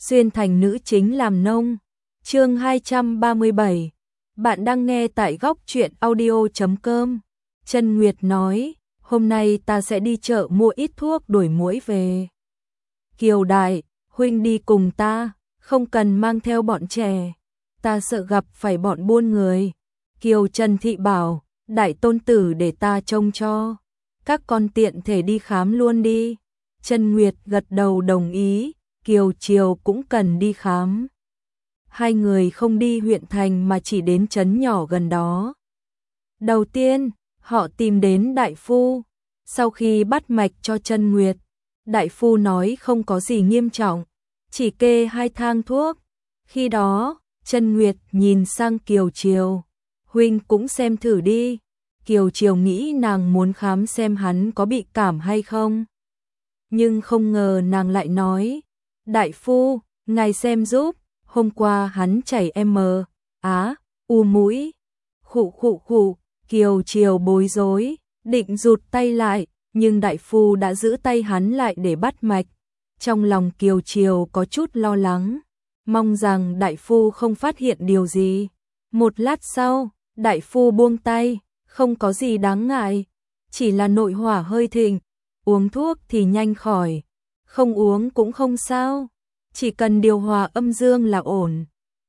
xuyên thành nữ chính làm nông. Chương 237. Bạn đang nghe tại góc truyện audio.com. Chân Nguyệt nói, hôm nay ta sẽ đi chợ mua ít thuốc đuổi muỗi về. Kiều đại, huynh đi cùng ta, không cần mang theo bọn trẻ. Ta sợ gặp phải bọn buôn người. Kiều Trần Thị bảo, đại tôn tử để ta trông cho. Các con tiện thể đi khám luôn đi. Chân Nguyệt gật đầu đồng ý, Kiều Triều cũng cần đi khám. Hai người không đi huyện thành mà chỉ đến trấn nhỏ gần đó. Đầu tiên, họ tìm đến đại phu. Sau khi bắt mạch cho Chân Nguyệt, đại phu nói không có gì nghiêm trọng, chỉ kê 2 thang thuốc. Khi đó, Chân Nguyệt nhìn sang Kiều Triều, huynh cũng xem thử đi. Kiều Triều nghĩ nàng muốn khám xem hắn có bị cảm hay không. Nhưng không ngờ nàng lại nói, đại phu, ngài xem giúp, hôm qua hắn chảy u mũi. Khụ, Kiều Triều bối rối, định rụt tay lại, nhưng đại phu đã giữ tay hắn lại để bắt mạch. Trong lòng Kiều Triều có chút lo lắng, mong rằng đại phu không phát hiện điều gì. Một lát sau, đại phu buông tay, không có gì đáng ngại, chỉ là nội hỏa hơi thịnh, uống thuốc thì nhanh khỏi, không uống cũng không sao, chỉ cần điều hòa âm dương là ổn.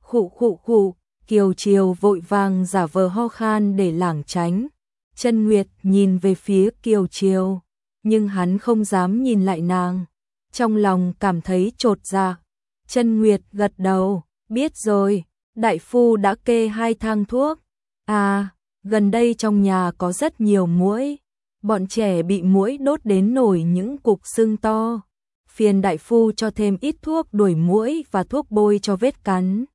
Khụ, Kiều Triều vội vàng giả vờ ho khan để lảng tránh. Chân Nguyệt nhìn về phía Kiều Triều, nhưng hắn không dám nhìn lại nàng, trong lòng cảm thấy chột dạ. Chân Nguyệt gật đầu, biết rồi, đại phu đã kê 2 thang thuốc. À, gần đây trong nhà có rất nhiều muỗi, bọn trẻ bị muỗi đốt đến nổi những cục sưng to. Phiền đại phu cho thêm ít thuốc đuổi muỗi và thuốc bôi cho vết cắn.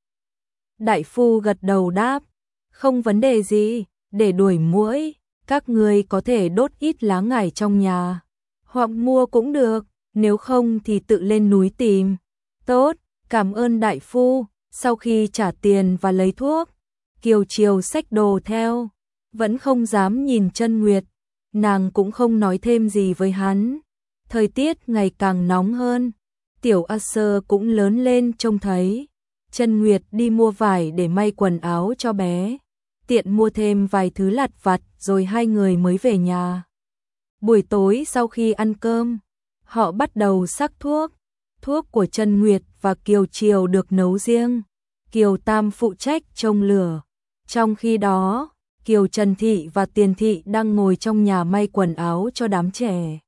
Đại phu gật đầu đáp, không vấn đề gì, để đuổi muỗi, các người có thể đốt ít lá ngải trong nhà, hoặc mua cũng được, nếu không thì tự lên núi tìm. Tốt, cảm ơn đại phu. Sau khi trả tiền và lấy thuốc, Kiều Triều xách đồ theo, vẫn không dám nhìn Chân Nguyệt, nàng cũng không nói thêm gì với hắn. Thời tiết ngày càng nóng hơn, tiểu A Sơ cũng lớn lên trông thấy. Chân Nguyệt đi mua vải để may quần áo cho bé, tiện mua thêm vài thứ lặt vặt rồi hai người mới về nhà. Buổi tối sau khi ăn cơm, họ bắt đầu sắc thuốc. Thuốc của Chân Nguyệt và Kiều Triều được nấu riêng, Kiều Tam phụ trách trông lửa. Trong khi đó, Kiều Trần Thị và Tiền Thị đang ngồi trong nhà may quần áo cho đám trẻ.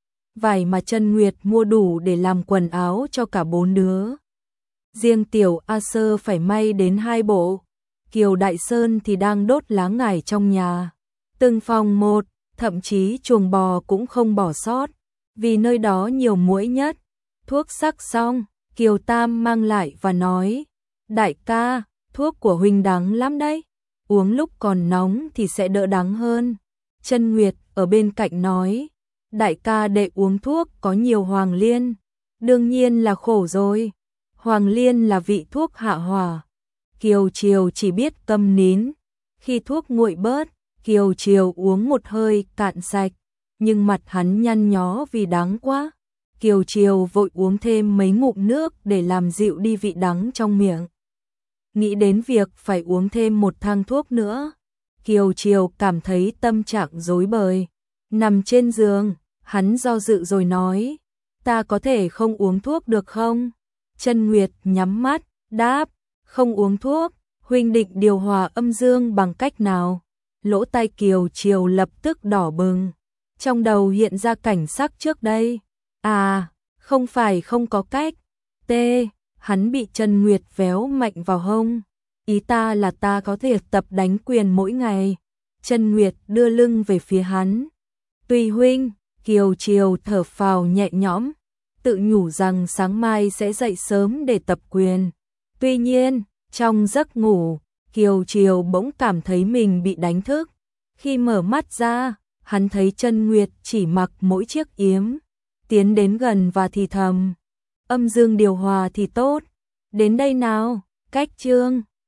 Vải mà Chân Nguyệt mua đủ để làm quần áo cho cả 4 đứa. Riêng tiểu A Sơ phải may đến 2 bộ. Kiều Đại Sơn thì đang đốt lá ngải trong nhà. Từng phòng một, thậm chí chuồng bò cũng không bỏ sót, vì nơi đó nhiều muỗi nhất. Thuốc sắc xong, Kiều Tam mang lại và nói, đại ca, thuốc của huynh đắng lắm đấy, uống lúc còn nóng thì sẽ đỡ đắng hơn. Chân Nguyệt ở bên cạnh nói, đại ca đệ uống thuốc có nhiều hoàng liên, đương nhiên là khổ rồi, hoàng liên là vị thuốc hạ hỏa. Kiều Triều chỉ biết câm nín, khi thuốc nguội bớt, Kiều Triều uống một hơi cạn sạch, nhưng mặt hắn nhăn nhó vì đắng quá. Kiều Triều vội uống thêm mấy ngụm nước để làm dịu đi vị đắng trong miệng. Nghĩ đến việc phải uống thêm 1 thang thuốc nữa, Kiều Triều cảm thấy tâm trạng rối bời. Nằm trên giường, hắn do dự rồi nói, ta có thể không uống thuốc được không? Chân Nguyệt nhắm mắt, đáp, không uống thuốc, huynh định điều hòa âm dương bằng cách nào? Lỗ tai Kiều Triều lập tức đỏ bừng, trong đầu hiện ra cảnh sắc trước đây. À, không phải không có cách. Hắn bị Chân Nguyệt véo mạnh vào hông. Ý ta là ta có thể tập đánh quyền mỗi ngày. Chân Nguyệt đưa lưng về phía hắn. Tùy huynh. Kiều Triều thở phào nhẹ nhõm, tự nhủ rằng sáng mai sẽ dậy sớm để tập quyền. Tuy nhiên, trong giấc ngủ, Kiều Triều bỗng cảm thấy mình bị đánh thức. Khi mở mắt ra, hắn thấy Chân Nguyệt chỉ mặc mỗi chiếc yếm, tiến đến gần và thì thầm, âm dương điều hòa thì tốt. Đến đây nào, cách chương.